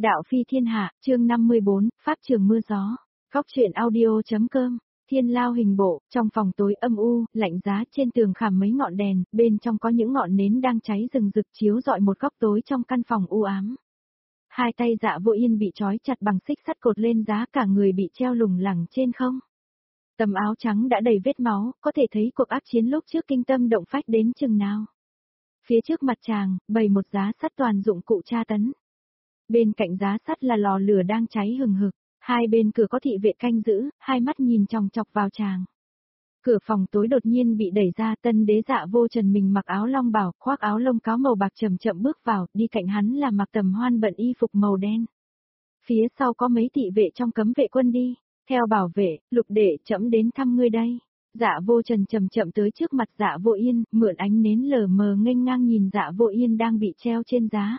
Đạo phi thiên hạ, chương 54, Pháp trường mưa gió. Góc truyện audio.com. Thiên lao hình bộ, trong phòng tối âm u, lạnh giá, trên tường khảm mấy ngọn đèn, bên trong có những ngọn nến đang cháy rừng rực chiếu rọi một góc tối trong căn phòng u ám. Hai tay Dạ Vô Yên bị trói chặt bằng xích sắt cột lên giá, cả người bị treo lủng lẳng trên không. Tấm áo trắng đã đầy vết máu, có thể thấy cuộc ác chiến lúc trước kinh tâm động phách đến chừng nào. Phía trước mặt chàng, bày một giá sắt toàn dụng cụ tra tấn. Bên cạnh giá sắt là lò lửa đang cháy hừng hực, hai bên cửa có thị vệ canh giữ, hai mắt nhìn chòng chọc vào chàng. Cửa phòng tối đột nhiên bị đẩy ra, tân đế Dạ Vô Trần mình mặc áo long bào, khoác áo lông cáo màu bạc chậm chậm bước vào, đi cạnh hắn là Mạc Tầm Hoan bận y phục màu đen. Phía sau có mấy thị vệ trong cấm vệ quân đi, theo bảo vệ, Lục đệ trẫm đến thăm ngươi đây. Dạ Vô Trần chậm chậm tới trước mặt Dạ Vô Yên, mượn ánh nến lờ mờ nghênh ngang nhìn Dạ Vô Yên đang bị treo trên giá.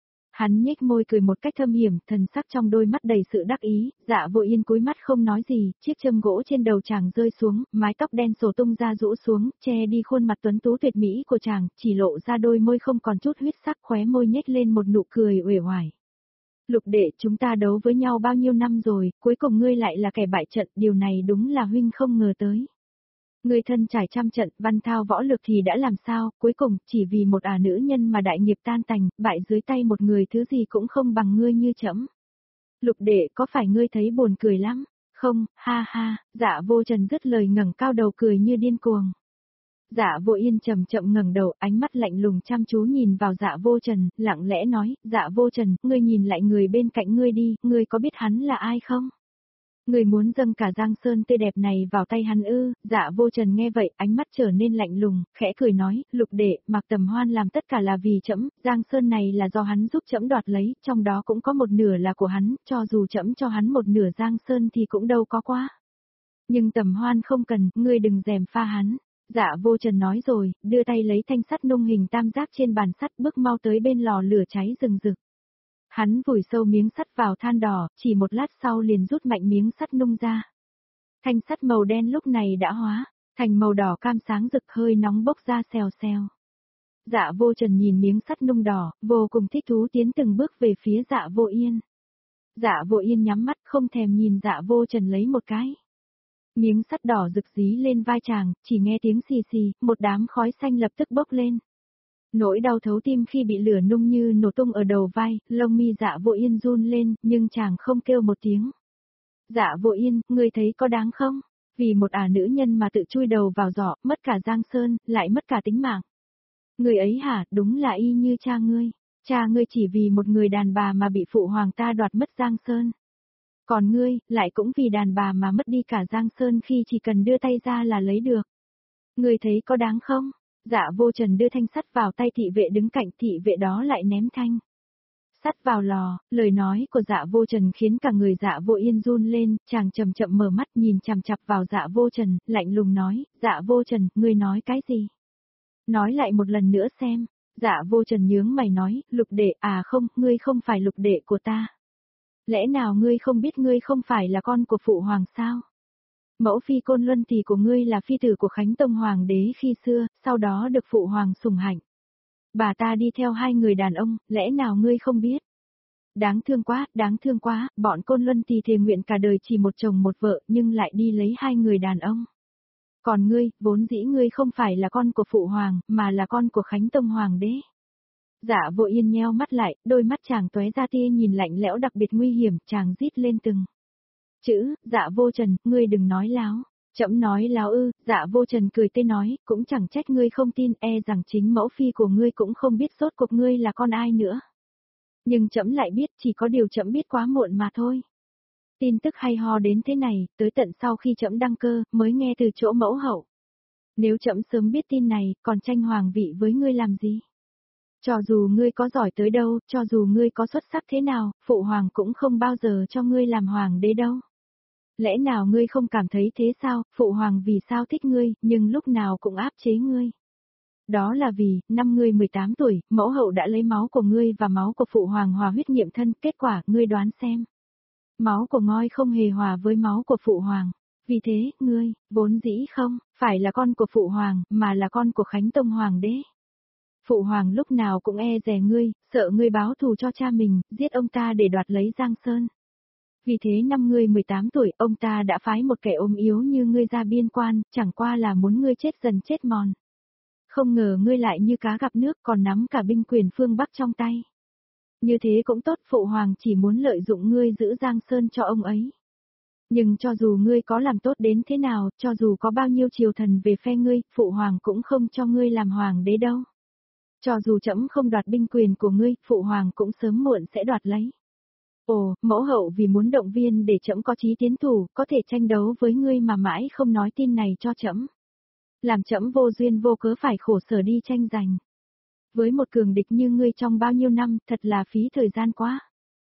Hắn nhếch môi cười một cách thâm hiểm, thần sắc trong đôi mắt đầy sự đắc ý. Dạ Vô Yên cúi mắt không nói gì, chiếc châm gỗ trên đầu chàng rơi xuống, mái tóc đen xổ tung ra rũ xuống, che đi khuôn mặt tuấn tú tuyệt mỹ của chàng, chỉ lộ ra đôi môi không còn chút huyết sắc, khóe môi nhếch lên một nụ cười uể oải. Lục đệ, chúng ta đấu với nhau bao nhiêu năm rồi, cuối cùng ngươi lại là kẻ bại trận, điều này đúng là huynh không ngờ tới. Ngươi thân trải trăm trận, văn thao võ lược thì đã làm sao, cuối cùng, chỉ vì một nữ nhân mà đại nghiệp tan tành, bại dưới tay một người thứ gì cũng không bằng ngươi như trẫm. Lục đệ, có phải ngươi thấy buồn cười lắm? Không, ha ha, Dạ Vô Trần dứt lời ngẩng cao đầu cười như điên cuồng. Dạ Vô Yên chậm chậm ngẩng đầu, ánh mắt lạnh lùng chăm chú nhìn vào Dạ Vô Trần, lặng lẽ nói, Dạ Vô Trần, ngươi nhìn lại người bên cạnh ngươi đi, ngươi có biết hắn là ai không? Người muốn dâng cả Giang Sơn tươi đẹp này vào tay hắn ư? Dạ Vô Trần nghe vậy, ánh mắt trở nên lạnh lùng, khẽ cười nói, Lục đệ, Mạc Tầm Hoan làm tất cả là vì trẫm, Giang Sơn này là do hắn giúp trẫm đoạt lấy, trong đó cũng có một nửa là của hắn, cho dù trẫm cho hắn một nửa Giang Sơn thì cũng đâu có quá. Nhưng Tầm Hoan không cần, ngươi đừng gièm pha hắn. Dạ Vô Trần nói rồi, đưa tay lấy thanh sắt nung hình tam giác trên bàn sắt, bước mau tới bên lò lửa cháy rừng rực. Hắn vùi sâu miếng sắt vào than đỏ, chỉ một lát sau liền rút mạnh miếng sắt nung ra. Thanh sắt màu đen lúc này đã hóa thành màu đỏ cam sáng rực, hơi nóng bốc ra xèo xèo. Dạ Vô Trần nhìn miếng sắt nung đỏ, vô cùng thích thú tiến từng bước về phía Dạ Vô Yên. Dạ Vô Yên nhắm mắt không thèm nhìn Dạ Vô Trần lấy một cái. Miếng sắt đỏ rực dí lên vai chàng, chỉ nghe tiếng xì xì, một đám khói xanh lập tức bốc lên. Nỗi đau thấu tim khi bị lửa nung như nổ tung ở đầu vai, lông mi Dạ Vô Yên run lên, nhưng chàng không kêu một tiếng. Dạ Vô Yên, ngươi thấy có đáng không? Vì một nữ nhân mà tự chui đầu vào giỏ, mất cả Giang Sơn, lại mất cả tính mạng. Người ấy hả, đúng là y như cha ngươi. Cha ngươi chỉ vì một người đàn bà mà bị phụ hoàng ta đoạt mất Giang Sơn. Còn ngươi, lại cũng vì đàn bà mà mất đi cả Giang Sơn khi chỉ cần đưa tay ra là lấy được. Ngươi thấy có đáng không? Dạ Vô Trần đưa thanh sắt vào tay thị vệ đứng cạnh, thị vệ đó lại ném thanh sắt vào lò. Lời nói của Dạ Vô Trần khiến cả người Dạ Vô Yên run lên, chàng chậm chậm mở mắt nhìn chằm chằm vào Dạ Vô Trần, lạnh lùng nói, Dạ Vô Trần, ngươi nói cái gì? Nói lại một lần nữa xem. Dạ Vô Trần nhướng mày nói, Lục đệ, không, ngươi không phải lục đệ của ta. Lẽ nào ngươi không biết ngươi không phải là con của phụ hoàng sao? Mẫu phi Côn Luân thì của ngươi là phi tử của Khánh Tông Hoàng đế khi xưa, sau đó được phụ hoàng sủng hạnh. Bà ta đi theo hai người đàn ông, lẽ nào ngươi không biết? Đáng thương quá, bọn Côn Luân thì thề nguyện cả đời chỉ một chồng một vợ nhưng lại đi lấy hai người đàn ông. Còn ngươi, vốn dĩ ngươi không phải là con của phụ hoàng, mà là con của Khánh Tông Hoàng đế. Dạ Vô Yên nheo mắt lại, đôi mắt chàng tóe ra tia nhìn lạnh lẽo đặc biệt nguy hiểm, chàng rít lên từng chữ, Dạ Vô Trần, ngươi đừng nói láo. Trẫm nói láo ư? Dạ Vô Trần cười tê nói, cũng chẳng trách ngươi không tin, rằng chính mẫu phi của ngươi cũng không biết rốt cuộc ngươi là con ai nữa. Nhưng trẫm lại biết, chỉ có điều trẫm biết quá muộn mà thôi. Tin tức hay ho đến thế này, tới tận sau khi trẫm đăng cơ, mới nghe từ chỗ mẫu hậu. Nếu trẫm sớm biết tin này, còn tranh hoàng vị với ngươi làm gì? Cho dù ngươi có giỏi tới đâu, cho dù ngươi có xuất sắc thế nào, phụ hoàng cũng không bao giờ cho ngươi làm hoàng đế đâu. Lẽ nào ngươi không cảm thấy thế sao, phụ hoàng vì sao thích ngươi, nhưng lúc nào cũng áp chế ngươi? Đó là vì, năm ngươi 18 tuổi, mẫu hậu đã lấy máu của ngươi và máu của phụ hoàng hòa huyết nghiệm thân, kết quả, ngươi đoán xem. Máu của ngôi không hề hòa với máu của phụ hoàng. Vì thế, ngươi, vốn dĩ không phải là con của phụ hoàng, mà là con của Khánh Tông Hoàng đế. Phụ hoàng lúc nào cũng e dè ngươi, sợ ngươi báo thù cho cha mình, giết ông ta để đoạt lấy Giang Sơn. Vì thế năm ngươi 18 tuổi, ông ta đã phái một kẻ ốm yếu như ngươi ra biên quan, chẳng qua là muốn ngươi chết dần chết mòn. Không ngờ ngươi lại như cá gặp nước còn nắm cả binh quyền phương Bắc trong tay. Như thế cũng tốt, phụ hoàng chỉ muốn lợi dụng ngươi giữ Giang Sơn cho ông ấy. Nhưng cho dù ngươi có làm tốt đến thế nào, cho dù có bao nhiêu triều thần về phe ngươi, phụ hoàng cũng không cho ngươi làm hoàng đế đâu. Cho dù trẫm không đoạt binh quyền của ngươi, phụ hoàng cũng sớm muộn sẽ đoạt lấy. Ồ, mẫu hậu vì muốn động viên để trẫm có chí tiến thủ, có thể tranh đấu với ngươi mà mãi không nói tin này cho trẫm. Làm trẫm vô duyên vô cớ phải khổ sở đi tranh giành. Với một cường địch như ngươi trong bao nhiêu năm, thật là phí thời gian quá.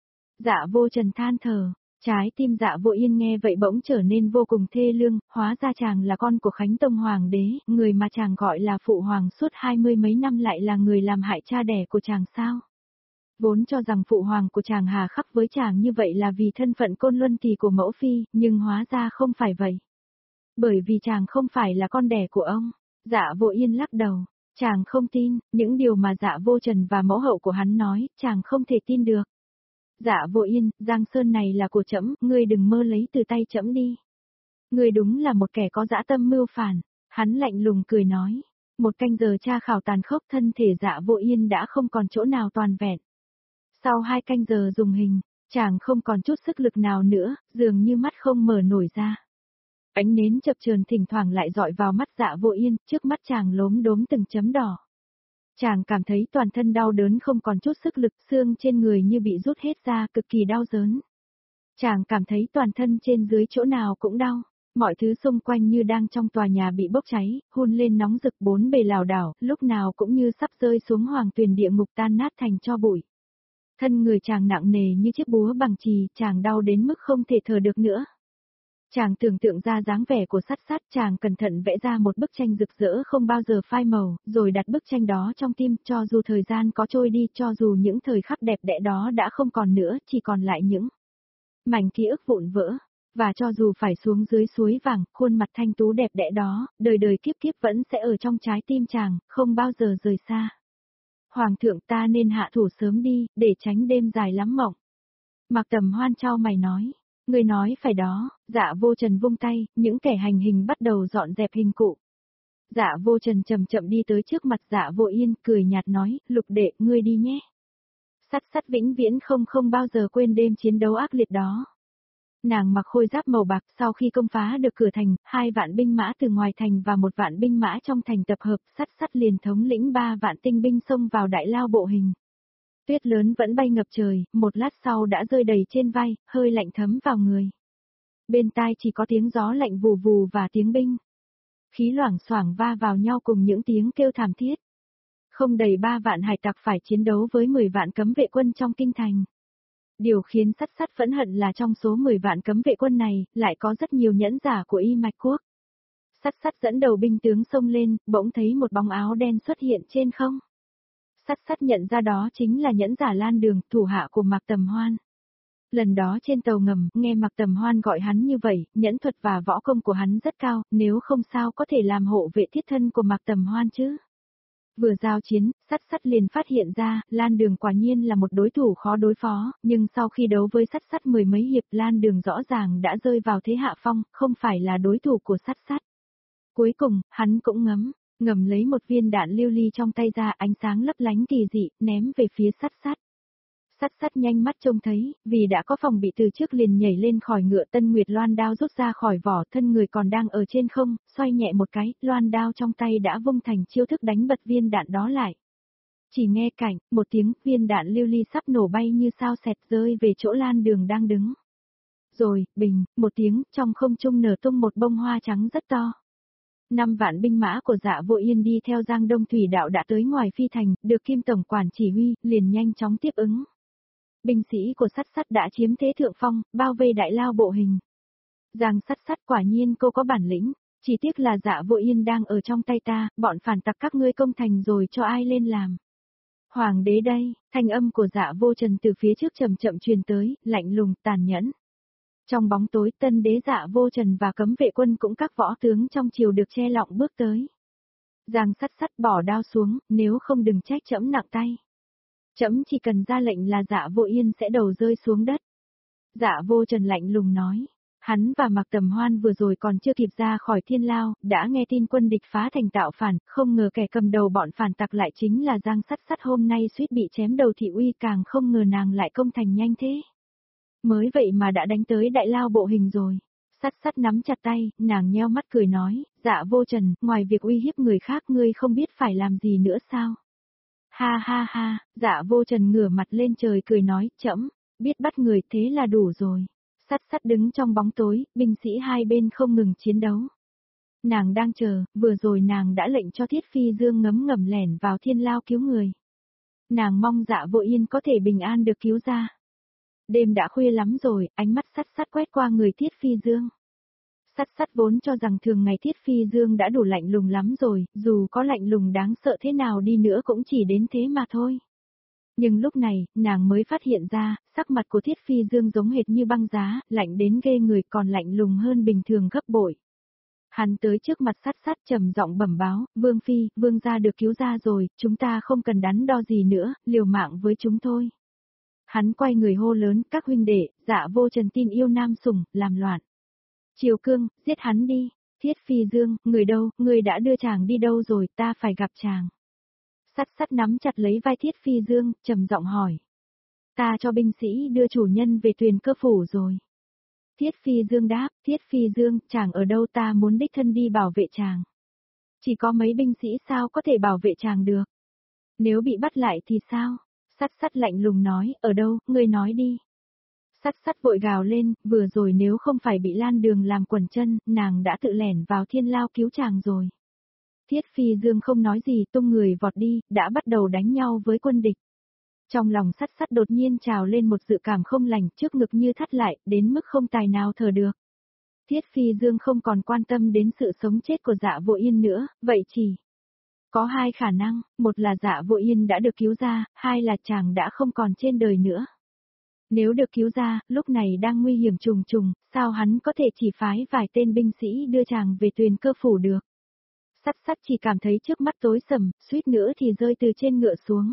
Dạ Vô Trần than thở, trái tim Dạ Vô Yên nghe vậy bỗng trở nên vô cùng thê lương, hóa ra chàng là con của Khánh Tông Hoàng đế, người mà chàng gọi là phụ hoàng suốt 20 mấy năm lại là người làm hại cha đẻ của chàng sao. Vốn cho rằng phụ hoàng của chàng hà khắc với chàng như vậy là vì thân phận côn luân kỳ của mẫu phi, nhưng hóa ra không phải vậy. Bởi vì chàng không phải là con đẻ của ông. Dạ Vô Yên lắc đầu, chàng không tin, những điều mà Dạ Vô Trần và mẫu hậu của hắn nói, chàng không thể tin được. Dạ Vô Yên, Giang Sơn này là của trẫm, ngươi đừng mơ lấy từ tay trẫm đi. Ngươi đúng là một kẻ có dã tâm mưu phản, hắn lạnh lùng cười nói. Một canh giờ tra khảo tàn khốc, thân thể Dạ Vô Yên đã không còn chỗ nào toàn vẹn. Sau 2 canh giờ dùng hình, chàng không còn chút sức lực nào nữa, dường như mắt không mở nổi ra. Ánh nến chập chờn thỉnh thoảng lại dọi vào mắt Dạ Vô Yên, trước mắt chàng lốm đốm từng chấm đỏ. Chàng cảm thấy toàn thân đau đớn không còn chút sức lực, xương trên người như bị rút hết ra, cực kỳ đau đớn. Chàng cảm thấy toàn thân trên dưới chỗ nào cũng đau, mọi thứ xung quanh như đang trong tòa nhà bị bốc cháy, hun lên nóng rực bốn bề lảo đảo, lúc nào cũng như sắp rơi xuống hoàng tuyền địa ngục tan nát thành tro bụi. Thân người chàng nặng nề như chiếc búa bằng chì, chàng đau đến mức không thể thở được nữa. Chàng tưởng tượng ra dáng vẻ của Sắt Sắt, chàng cẩn thận vẽ ra một bức tranh rực rỡ không bao giờ phai màu, rồi đặt bức tranh đó trong tim, cho dù thời gian có trôi đi, cho dù những thời khắc đẹp đẽ đó đã không còn nữa, chỉ còn lại những mảnh ký ức vụn vỡ, và cho dù phải xuống dưới suối vàng, khuôn mặt thanh tú đẹp đẽ đó, đời đời kiếp kiếp vẫn sẽ ở trong trái tim chàng, không bao giờ rời xa. Hoàng thượng, ta nên hạ thủ sớm đi, để tránh đêm dài lắm mộng. Mạc Tầm Hoan chau mày nói. Người nói phải đó. Dạ Vô Trần vung tay, những kẻ hành hình bắt đầu dọn dẹp hình cụ. Dạ Vô Trần chậm chậm đi tới trước mặt Dạ Vô Yên, cười nhạt nói, Lục đệ, ngươi đi nhé. Sắt Sắt vĩnh viễn không bao giờ quên đêm chiến đấu ác liệt đó. Nàng mặc khôi giáp màu bạc, sau khi công phá được cửa thành, 2 vạn binh mã từ ngoài thành và 1 vạn binh mã trong thành tập hợp, Sắt Sắt liền thống lĩnh 3 vạn tinh binh xông vào đại lao bộ hình. Tuyết lớn vẫn bay ngập trời, một lát sau đã rơi đầy trên vai, hơi lạnh thấm vào người. Bên tai chỉ có tiếng gió lạnh vù vù và tiếng binh. Khí loảng xoảng va vào nhau cùng những tiếng kêu thảm thiết. Không đầy 3 vạn hải tặc phải chiến đấu với 10 vạn cấm vệ quân trong kinh thành. Điều khiến Sắt Sắt phẫn hận là trong số 10 vạn cấm vệ quân này, lại có rất nhiều nhẫn giả của Y Mạch Quốc. Sắt Sắt dẫn đầu binh tướng xông lên, bỗng thấy một bóng áo đen xuất hiện trên không. Sắt Sắt nhận ra đó chính là nhẫn giả Lan Đường, thủ hạ của Mạc Tầm Hoan. Lần đó trên tàu ngầm, nghe Mạc Tầm Hoan gọi hắn như vậy, nhẫn thuật và võ công của hắn rất cao, nếu không sao có thể làm hộ vệ thiết thân của Mạc Tầm Hoan chứ. Vừa giao chiến, Sắt Sắt liền phát hiện ra, Lan Đường quả nhiên là một đối thủ khó đối phó, nhưng sau khi đấu với Sắt Sắt 10 mấy hiệp, Lan Đường rõ ràng đã rơi vào thế hạ phong, không phải là đối thủ của Sắt Sắt. Cuối cùng, hắn cũng ngầm lấy một viên đạn lưu ly trong tay ra, ánh sáng lấp lánh kỳ dị, ném về phía Sắt Sắt. Sắt Sắt nhanh mắt trông thấy, vì đã có phòng bị từ trước liền nhảy lên khỏi ngựa, Tân Nguyệt loan đao rút ra khỏi vỏ, thân người còn đang ở trên không, xoay nhẹ một cái, loan đao trong tay đã vung thành chiêu thức đánh bật viên đạn đó lại. Chỉ nghe cảnh, một tiếng, viên đạn lưu ly sắp nổ bay như sao xẹt rơi về chỗ Lan Đường đang đứng. Rồi, bình, một tiếng, trong không trung nở tung một bông hoa trắng rất to. 5 vạn binh mã của Dạ Vô Yên đi theo Giang Đông Thủy Đạo đã tới ngoài phi thành, được Kim Tổng quản chỉ huy, liền nhanh chóng tiếp ứng. Binh sĩ của Sắt Sắt đã chiếm thế thượng phong, bao vây đại lao bộ hình. Giang Sắt Sắt, quả nhiên cô có bản lĩnh, chỉ tiếc là Dạ Vô Yên đang ở trong tay ta, bọn phản tặc các ngươi công thành rồi cho ai lên làm. Hoàng đế đây, thanh âm của Dạ Vô Trần từ phía trước chậm chậm truyền tới, lạnh lùng, tàn nhẫn. Trong bóng tối, tân đế Dạ Vô Trần và cấm vệ quân cũng các võ tướng trong triều được che lọng bước tới. Giang Sắt Sắt bỏ đao xuống, nếu không đừng trách trẫm nặng tay. Trẫm chỉ cần ra lệnh là Dạ Vô Yên sẽ đầu rơi xuống đất. Dạ Vô Trần lạnh lùng nói. Hắn và Mạc Tầm Hoan vừa rồi còn chưa kịp ra khỏi thiên lao, đã nghe tin quân địch phá thành tạo phản, không ngờ kẻ cầm đầu bọn phản tặc lại chính là Giang Sắt Sắt, hôm nay suýt bị chém đầu thị uy, càng không ngờ nàng lại công thành nhanh thế. Mới vậy mà đã đánh tới đại lao bộ hình rồi. Sắt Sắt nắm chặt tay, nàng nheo mắt cười nói, Dạ Vô Trần, ngoài việc uy hiếp người khác ngươi không biết phải làm gì nữa sao? Ha ha ha, Dạ Vô Trần ngửa mặt lên trời cười nói, trẫm biết bắt người thế là đủ rồi. Sắt Sắt đứng trong bóng tối, binh sĩ hai bên không ngừng chiến đấu. Nàng đang chờ, vừa rồi nàng đã lệnh cho Thiết Phi Dương ngấm ngầm lẻn vào thiên lao cứu người. Nàng mong Dạ Vô Yên có thể bình an được cứu ra. Đêm đã khuya lắm rồi, ánh mắt Sắt Sắt quét qua người Thiết Phi Dương. Sắt Sắt vốn cho rằng thường ngày Thiết Phi Dương đã đủ lạnh lùng lắm rồi, dù có lạnh lùng đáng sợ thế nào đi nữa cũng chỉ đến thế mà thôi. Nhưng lúc này, nàng mới phát hiện ra, sắc mặt của Thiết Phi Dương giống hệt như băng giá, lạnh đến ghê người, còn lạnh lùng hơn bình thường gấp bội. Hắn tới trước mặt Sắt Sắt trầm giọng bẩm báo, Vương Phi, Vương gia được cứu ra rồi, chúng ta không cần đắn đo gì nữa, liều mạng với chúng thôi. Hắn quay người hô lớn, các huynh đệ, Dạ Vô Trần tin yêu nam sủng, làm loạn. Triều Cương, giết hắn đi. Thiết Phi Dương, người đâu, người đã đưa chàng đi đâu rồi, ta phải gặp chàng. Sắt Sắt nắm chặt lấy vai Thiết Phi Dương, trầm giọng hỏi. Ta cho binh sĩ đưa chủ nhân về Tuyền Cơ phủ rồi. Thiết Phi Dương đáp, Thiết Phi Dương, chàng ở đâu, ta muốn đích thân đi bảo vệ chàng. Chỉ có mấy binh sĩ sao có thể bảo vệ chàng được. Nếu bị bắt lại thì sao? Sắt Sắt lạnh lùng nói, ở đâu, ngươi nói đi. Sắt Sắt vội gào lên, vừa rồi nếu không phải bị Lan Đường làm quẩn chân, nàng đã tự lẻn vào thiên lao cứu chàng rồi. Thiết Phi Dương không nói gì, tung người vọt đi, đã bắt đầu đánh nhau với quân địch. Trong lòng Sắt Sắt đột nhiên trào lên một dự cảm không lành, trước ngực như thắt lại, đến mức không tài nào thở được. Thiết Phi Dương không còn quan tâm đến sự sống chết của Dạ Vô Yên nữa, vậy chỉ có hai khả năng, một là Dạ Vô Yên đã được cứu ra, hai là chàng đã không còn trên đời nữa. Nếu được cứu ra, lúc này đang nguy hiểm trùng trùng, sao hắn có thể chỉ phái vài tên binh sĩ đưa chàng về Tuyền Cơ phủ được? Sắt Sắt chỉ cảm thấy trước mắt tối sầm, suýt nữa thì rơi từ trên ngựa xuống.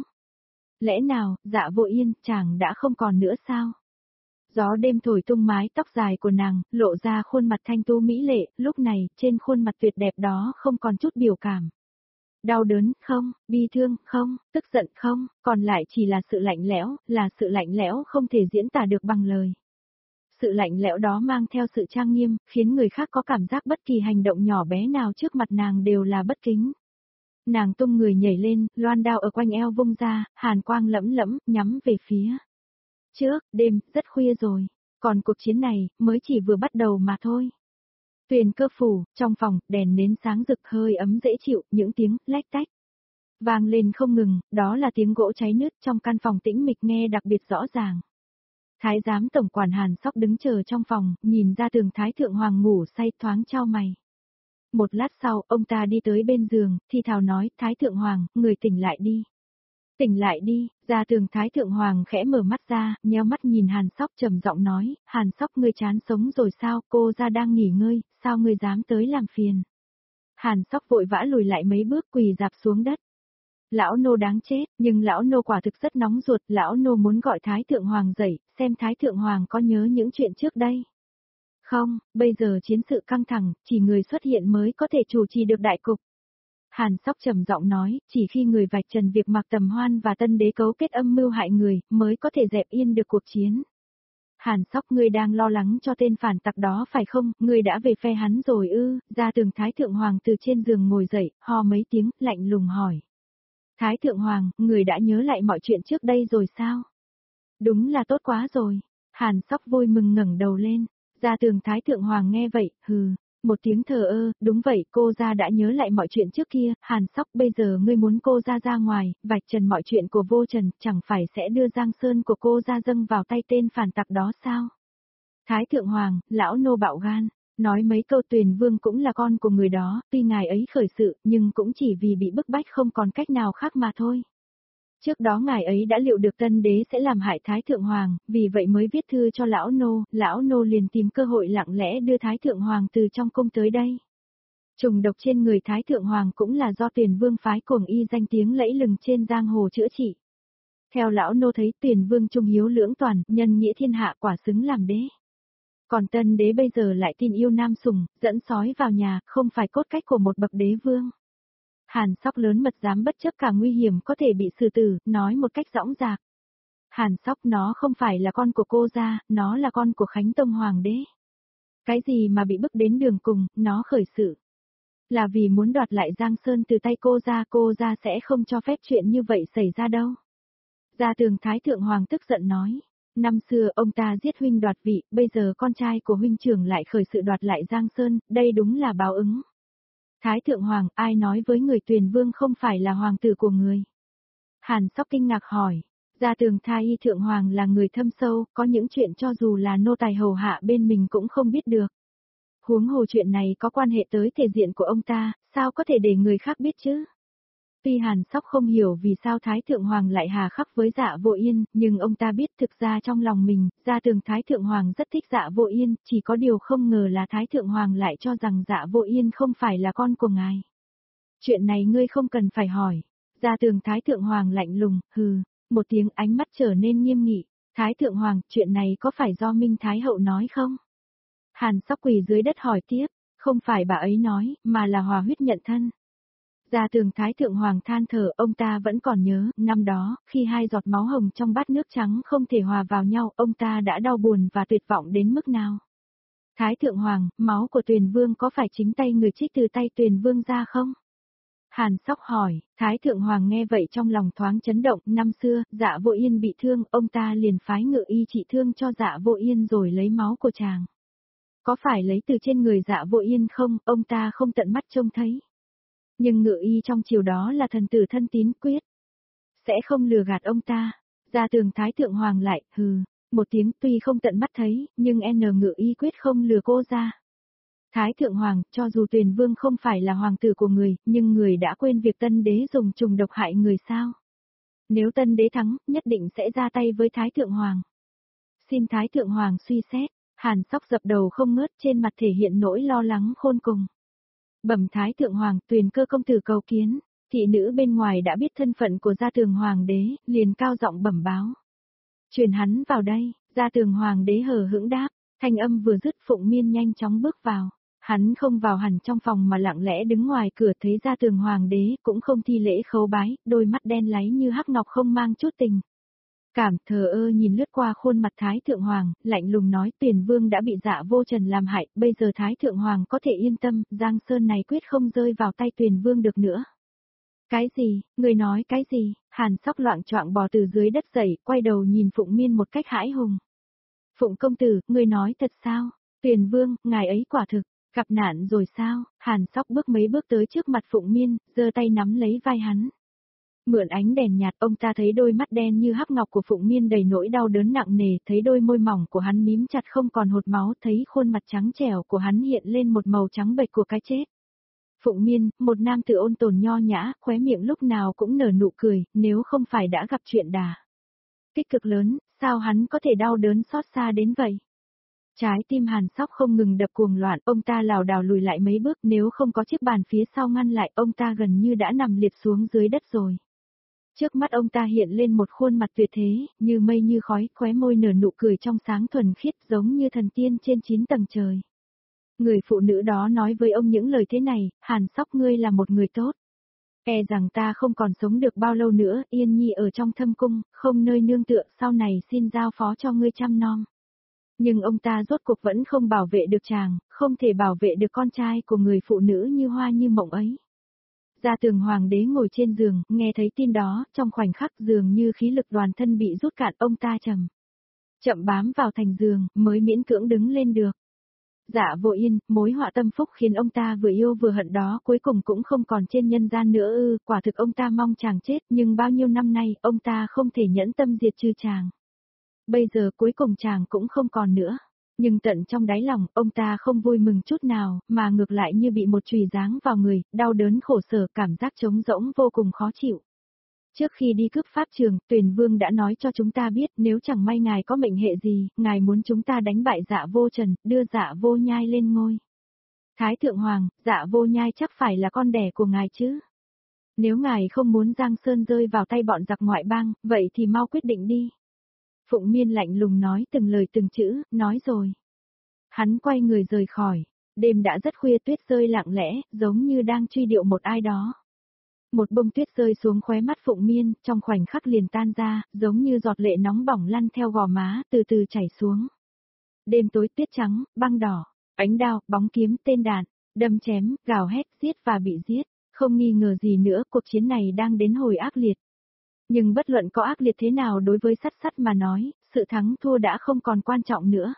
Lẽ nào, Dạ Vô Yên, chàng đã không còn nữa sao? Gió đêm thổi tung mái tóc dài của nàng, lộ ra khuôn mặt thanh tú mỹ lệ, lúc này, trên khuôn mặt tuyệt đẹp đó không còn chút biểu cảm. Đau đớn, không, bi thương, không, tức giận, không, còn lại chỉ là sự lạnh lẽo, là sự lạnh lẽo không thể diễn tả được bằng lời. Sự lạnh lẽo đó mang theo sự trang nghiêm, khiến người khác có cảm giác bất kỳ hành động nhỏ bé nào trước mặt nàng đều là bất kính. Nàng tung người nhảy lên, loan đao ở quanh eo vung ra, hàn quang lẫm lẫm, nhắm về phía trước, đêm, rất khuya rồi, còn cuộc chiến này, mới chỉ vừa bắt đầu mà thôi. Tuyền Cơ phủ, trong phòng, đèn nến sáng rực hơi ấm dễ chịu, những tiếng lách tách vang lên không ngừng, đó là tiếng gỗ cháy nứt trong căn phòng tĩnh mịch nghe đặc biệt rõ ràng. Thái giám tổng quản Hàn Sóc đứng chờ trong phòng, nhìn ra tường Thái Thượng Hoàng ngủ say thoáng chau mày. Một lát sau, ông ta đi tới bên giường, thì thào nói, Thái Thượng Hoàng, người tỉnh lại đi. Tỉnh lại đi, ra tường Thái Thượng Hoàng khẽ mở mắt ra, nheo mắt nhìn Hàn Sóc trầm giọng nói, Hàn Sóc ngươi chán sống rồi sao, cô ra đang nghỉ ngơi, sao ngươi dám tới làm phiền. Hàn Sóc vội vã lùi lại mấy bước quỳ dạp xuống đất. Lão nô đáng chết, nhưng lão nô quả thực rất nóng ruột, lão nô muốn gọi Thái Thượng Hoàng dậy, xem Thái Thượng Hoàng có nhớ những chuyện trước đây. Không, bây giờ chiến sự căng thẳng, chỉ người xuất hiện mới có thể chủ trì được đại cục. Hàn Sóc trầm giọng nói, chỉ khi người vạch trần việc Mạc Tầm Hoan và Tân Đế cấu kết âm mưu hại người, mới có thể dẹp yên được cuộc chiến. Hàn Sóc, ngươi đang lo lắng cho tên phản tặc đó phải không, ngươi đã về phe hắn rồi ư? Ra tường Thái Thượng Hoàng từ trên giường ngồi dậy, ho mấy tiếng, lạnh lùng hỏi. Thái Thượng Hoàng, người đã nhớ lại mọi chuyện trước đây rồi sao? Đúng là tốt quá rồi. Hàn Sóc vui mừng ngẩng đầu lên. Ra tường Thái Thượng Hoàng nghe vậy, hừ, một tiếng thờ ơ, đúng vậy, cô ra đã nhớ lại mọi chuyện trước kia, Hàn Sóc bây giờ ngươi muốn cô ra ngoài, vạch trần mọi chuyện của Vô Trần, chẳng phải sẽ đưa Giang Sơn của cô ra dâng vào tay tên phản tặc đó sao? Thái Thượng Hoàng, lão nô bạo gan, nói mấy câu Tuyền Vương cũng là con của người đó, tuy ngài ấy khởi sự, nhưng cũng chỉ vì bị bức bách không còn cách nào khác mà thôi. Trước đó ngài ấy đã liệu được Tân Đế sẽ làm hại Thái Thượng Hoàng, vì vậy mới viết thư cho lão nô liền tìm cơ hội lặng lẽ đưa Thái Thượng Hoàng từ trong cung tới đây. Trùng độc trên người Thái Thượng Hoàng cũng là do Tuyền Vương phái cuồng y danh tiếng lẫy lừng trên giang hồ chữa trị. Theo lão nô thấy Tuyền Vương trung hiếu lưỡng toàn, nhân nghĩa thiên hạ quả xứng làm đế. Còn tân đế bây giờ lại tin yêu nam sủng, dẫn sói vào nhà, không phải cốt cách của một bậc đế vương. Hàn Sóc lớn mật dám bất chấp cả nguy hiểm có thể bị xử tử, nói một cách dõng dạc. Hàn Sóc nó không phải là con của cô gia, nó là con của Khánh Tông Hoàng đế. Cái gì mà bị bức đến đường cùng, nó khởi sự. Là vì muốn đoạt lại Giang Sơn từ tay cô gia sẽ không cho phép chuyện như vậy xảy ra đâu. Gia Tường Thái Thượng Hoàng tức giận nói. Năm xưa ông ta giết huynh đoạt vị, bây giờ con trai của huynh trưởng lại khởi sự đoạt lại Giang Sơn, đây đúng là báo ứng. Thái Thượng Hoàng, ai nói với người Tuyền Vương không phải là hoàng tử của người? Hàn Sóc kinh ngạc hỏi. Gia Tường Thái Thượng Hoàng là người thâm sâu, có những chuyện cho dù là nô tài hầu hạ bên mình cũng không biết được. Huống hồ chuyện này có quan hệ tới thể diện của ông ta, sao có thể để người khác biết chứ? Tuy Hàn Sóc không hiểu vì sao Thái Thượng Hoàng lại hà khắc với Dạ Vô Yên, nhưng ông ta biết thực ra trong lòng mình, Gia Tường Thái Thượng Hoàng rất thích Dạ Vô Yên, chỉ có điều không ngờ là Thái Thượng Hoàng lại cho rằng Dạ Vô Yên không phải là con của ngài. Chuyện này ngươi không cần phải hỏi. Gia Tường Thái Thượng Hoàng lạnh lùng, hừ, một tiếng, ánh mắt trở nên nghiêm nghị. Thái Thượng Hoàng, chuyện này có phải do Minh Thái Hậu nói không? Hàn Sóc quỳ dưới đất hỏi tiếp, không phải bà ấy nói, mà là Hòa Huyết nhận thân. Gia Tường Thái Thượng Hoàng than thở, ông ta vẫn còn nhớ, năm đó, khi hai giọt máu hồng trong bát nước trắng không thể hòa vào nhau, ông ta đã đau buồn và tuyệt vọng đến mức nào. Thái Thượng Hoàng, máu của Tuyền Vương có phải chính tay người trích từ tay Tuyền Vương ra không? Hàn Sóc hỏi, Thái Thượng Hoàng nghe vậy trong lòng thoáng chấn động, năm xưa, Dạ Vô Yên bị thương, ông ta liền phái ngự y trị thương cho Dạ Vô Yên rồi lấy máu của chàng. Có phải lấy từ trên người Dạ Vô Yên không, ông ta không tận mắt trông thấy. Nhưng ngự y trong chiều đó là thần tử thân tín quyết. Sẽ không lừa gạt ông ta. Gia Tường Thái Thượng Hoàng lại, hừ, một tiếng tuy không tận mắt thấy, nhưng ngự y quyết không lừa cô ra. Thái Thượng Hoàng, cho dù Tuyền Vương không phải là hoàng tử của người, nhưng người đã quên việc tân đế dùng trùng độc hại người sao? Nếu tân đế thắng, nhất định sẽ ra tay với Thái Thượng Hoàng. Xin Thái Thượng Hoàng suy xét. Hàn Sóc dập đầu không ngớt, trên mặt thể hiện nỗi lo lắng khôn cùng. Bẩm Thái Thượng Hoàng, Tuyền Cơ công tử cầu kiến. Thị nữ bên ngoài đã biết thân phận của Gia Tường Hoàng đế, liền cao giọng bẩm báo. Truyền hắn vào đây. Gia Tường Hoàng đế hờ hững đáp, thanh âm vừa dứt, Phụng Miên nhanh chóng bước vào. Hắn không vào hẳn trong phòng mà lặng lẽ đứng ngoài cửa, thấy Gia Tường Hoàng đế cũng không thi lễ khấu bái, đôi mắt đen láy như hắc ngọc không mang chút tình cảm, thờ ơ nhìn lướt qua khuôn mặt Thái Thượng Hoàng, lạnh lùng nói, Tuyền Vương đã bị Dạ Vô Trần làm hại, bây giờ Thái Thượng Hoàng có thể yên tâm, Giang Sơn này quyết không rơi vào tay Tuyền Vương được nữa. Cái gì, người nói cái gì? Hàn Sóc loạng choạng bò từ dưới đất dậy, quay đầu nhìn Phụng Miên một cách hãi hùng. Phụng công tử, người nói thật sao? Tuyền Vương, ngài ấy quả thực gặp nạn rồi sao? Hàn Sóc bước mấy bước tới trước mặt Phụng Miên, giơ tay nắm lấy vai hắn. Mượn ánh đèn nhạt, ông ta thấy đôi mắt đen như hắc ngọc của Phụng Miên đầy nỗi đau đớn nặng nề, thấy đôi môi mỏng của hắn mím chặt không còn hột máu, thấy khuôn mặt trắng trẻo của hắn hiện lên một màu trắng bệch của cái chết. Phụng Miên, một nam tử ôn tồn nho nhã, khóe miệng lúc nào cũng nở nụ cười, nếu không phải đã gặp chuyện đả kích cực lớn, sao hắn có thể đau đớn xót xa đến vậy? Trái tim Hàn Sóc không ngừng đập cuồng loạn, ông ta lảo đảo lùi lại mấy bước, nếu không có chiếc bàn phía sau ngăn lại, ông ta gần như đã nằm liệt xuống dưới đất rồi. Trước mắt ông ta hiện lên một khuôn mặt tuyệt thế, như mây như khói, khóe môi nở nụ cười trong sáng thuần khiết giống như thần tiên trên 9 tầng trời. Người phụ nữ đó nói với ông những lời thế này, Hàn Sóc ngươi là một người tốt. E rằng ta không còn sống được bao lâu nữa, Yên Nhi ở trong thâm cung, không nơi nương tựa, sau này xin giao phó cho ngươi chăm nom. Nhưng ông ta rốt cuộc vẫn không bảo vệ được chàng, không thể bảo vệ được con trai của người phụ nữ như hoa như mộng ấy. Gia Tường Hoàng đế ngồi trên giường, nghe thấy tin đó, trong khoảnh khắc dường như khí lực toàn thân bị rút cạn, ông ta chậm bám vào thành giường, mới miễn cưỡng đứng lên được. Dạ Vô Yên, mối họa tâm phúc khiến ông ta vừa yêu vừa hận đó cuối cùng cũng không còn trên nhân gian nữa ư, quả thực ông ta mong chàng chết, nhưng bao nhiêu năm nay, ông ta không thể nhẫn tâm diệt trừ chàng. Bây giờ cuối cùng chàng cũng không còn nữa. Nhưng tận trong đáy lòng, ông ta không vui mừng chút nào, mà ngược lại như bị một chùy giáng vào người, đau đớn khổ sở, cảm giác trống rỗng vô cùng khó chịu. Trước khi đi cướp pháp trường, Tuyền Vương đã nói cho chúng ta biết, nếu chẳng may ngài có mệnh hệ gì, ngài muốn chúng ta đánh bại Dạ Vô Trần, đưa Dạ Vô Nhai lên ngôi. Thái thượng hoàng, Dạ Vô Nhai chắc phải là con đẻ của ngài chứ. Nếu ngài không muốn Giang Sơn rơi vào tay bọn giặc ngoại bang, vậy thì mau quyết định đi. Phụng Miên lạnh lùng nói từng lời từng chữ, nói rồi. Hắn quay người rời khỏi. Đêm đã rất khuya, tuyết rơi lặng lẽ, giống như đang truy điệu một ai đó. Một bông tuyết rơi xuống khóe mắt Phụng Miên, trong khoảnh khắc liền tan ra, giống như giọt lệ nóng bỏng lăn theo gò má, từ từ chảy xuống. Đêm tối, tuyết trắng, băng đỏ, ánh đao, bóng kiếm, tên đạn, đâm chém, gào hét, giết và bị giết. Không nghi ngờ gì nữa, cuộc chiến này đang đến hồi ác liệt. Nhưng bất luận có ác liệt thế nào đối với Sắt Sắt mà nói, sự thắng thua đã không còn quan trọng nữa.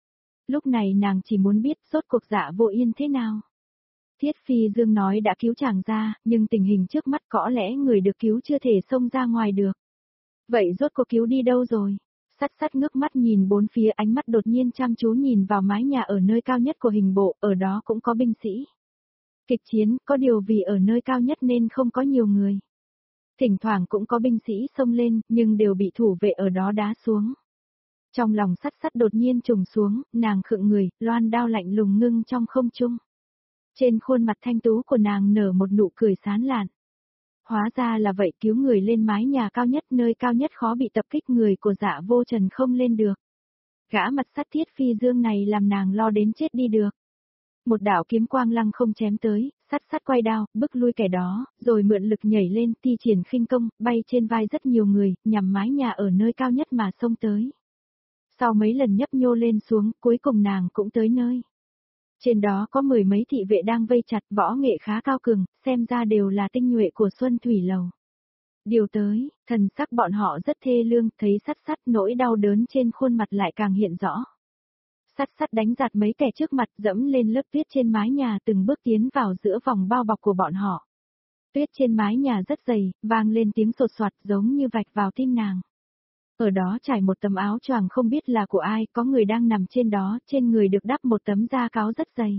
Lúc này nàng chỉ muốn biết rốt cuộc Dạ Vô Yên thế nào. Thiết Phi Dương nói đã cứu chàng ra, nhưng tình hình trước mắt có lẽ người được cứu chưa thể xông ra ngoài được. Vậy rốt cuộc cứu đi đâu rồi? Sắt Sắt ngước mắt nhìn bốn phía, ánh mắt đột nhiên chăm chú nhìn vào mái nhà ở nơi cao nhất của hình bộ, ở đó cũng có binh sĩ. Kịch chiến, có điều vì ở nơi cao nhất nên không có nhiều người. Thỉnh thoảng cũng có binh sĩ xông lên, nhưng đều bị thủ vệ ở đó đá xuống. Trong lòng Sắt Sắt đột nhiên trùng xuống, nàng khựng người, loan đao lạnh lùng ngưng trong không trung. Trên khuôn mặt thanh tú của nàng nở một nụ cười sán lạn. Hóa ra là vậy, cứu người lên mái nhà cao nhất, nơi cao nhất khó bị tập kích, người của Dạ Vô Trần không lên được. Gã mặt sắt Thiết Phi Dương này làm nàng lo đến chết đi được. Một đạo kiếm quang lăng không chém tới, Sắt Sắt quay đao, bức lui kẻ đó, rồi mượn lực nhảy lên, thi triển khinh công, bay trên vai rất nhiều người, nhằm mái nhà ở nơi cao nhất mà xông tới. Sau mấy lần nhấp nhô lên xuống, cuối cùng nàng cũng tới nơi. Trên đó có mười mấy thị vệ đang vây chặt, võ nghệ khá cao cường, xem ra đều là tinh nhuệ của Xuân Thủy Lầu. Điều tới, thần sắc bọn họ rất thê lương, thấy Sắt Sắt nỗi đau đớn trên khuôn mặt lại càng hiện rõ. Sắt Sắt đánh giạt mấy kẻ trước mặt, dẫm lên lớp tuyết trên mái nhà, từng bước tiến vào giữa vòng bao bọc của bọn họ. Tuyết trên mái nhà rất dày, vang lên tiếng sột soạt giống như vạch vào tim nàng. Ở đó trải một tấm áo choàng không biết là của ai, có người đang nằm trên đó, trên người được đắp một tấm da cáo rất dày.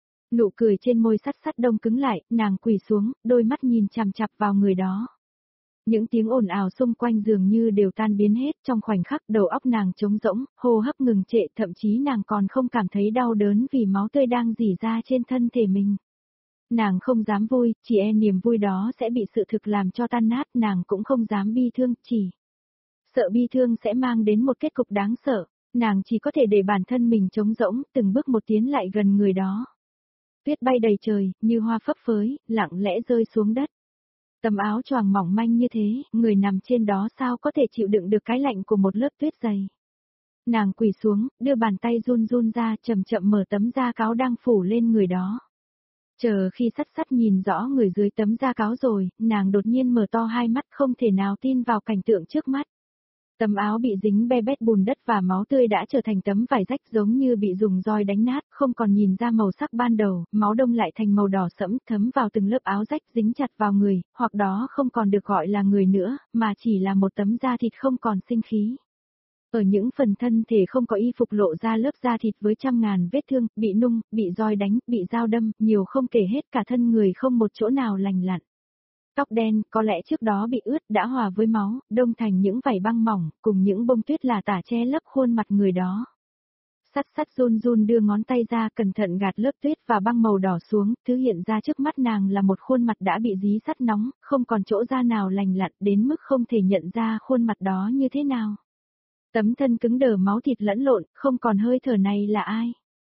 Nụ cười trên môi Sắt Sắt đông cứng lại, nàng quỳ xuống, đôi mắt nhìn chằm chằm vào người đó. Những tiếng ồn ào xung quanh dường như đều tan biến hết, trong khoảnh khắc đầu óc nàng trống rỗng, hô hấp ngừng trệ, thậm chí nàng còn không cảm thấy đau đớn vì máu tươi đang rỉ ra trên thân thể mình. Nàng không dám vui, chỉ e niềm vui đó sẽ bị sự thực làm cho tan nát, nàng cũng không dám bi thương, chỉ sợ bi thương sẽ mang đến một kết cục đáng sợ, nàng chỉ có thể để bản thân mình trống rỗng, từng bước một tiến lại gần người đó. Tuyết bay đầy trời, như hoa phấp phới, lặng lẽ rơi xuống đất. Tấm áo choàng mỏng manh như thế, người nằm trên đó sao có thể chịu đựng được cái lạnh của một lớp tuyết dày. Nàng quỳ xuống, đưa bàn tay run run ra, chậm chậm mở tấm da cáo đang phủ lên người đó. Chờ khi Sắt Sắt nhìn rõ người dưới tấm da cáo rồi, nàng đột nhiên mở to hai mắt, không thể nào tin vào cảnh tượng trước mắt. Tấm áo bị dính be bét bùn đất và máu tươi đã trở thành tấm vải rách giống như bị dùng roi đánh nát, không còn nhìn ra màu sắc ban đầu, máu đông lại thành màu đỏ sẫm, thấm vào từng lớp áo rách dính chặt vào người, hoặc đó không còn được gọi là người nữa, mà chỉ là một tấm da thịt không còn sinh khí. Ở những phần thân thể không có y phục lộ ra lớp da thịt với trăm ngàn vết thương, bị nung, bị roi đánh, bị dao đâm, nhiều không kể hết, cả thân người không một chỗ nào lành lặn. Tóc đen, có lẽ trước đó bị ướt đã hòa với máu, đông thành những vảy băng mỏng, cùng những bông tuyết là tả che lấp khuôn mặt người đó. Sắt Sắt run run đưa ngón tay ra, cẩn thận gạt lớp tuyết và băng màu đỏ xuống, thứ hiện ra trước mắt nàng là một khuôn mặt đã bị dí sắt nóng, không còn chỗ da nào lành lặn đến mức không thể nhận ra khuôn mặt đó như thế nào. Tấm thân cứng đờ máu thịt lẫn lộn, không còn hơi thở này là ai?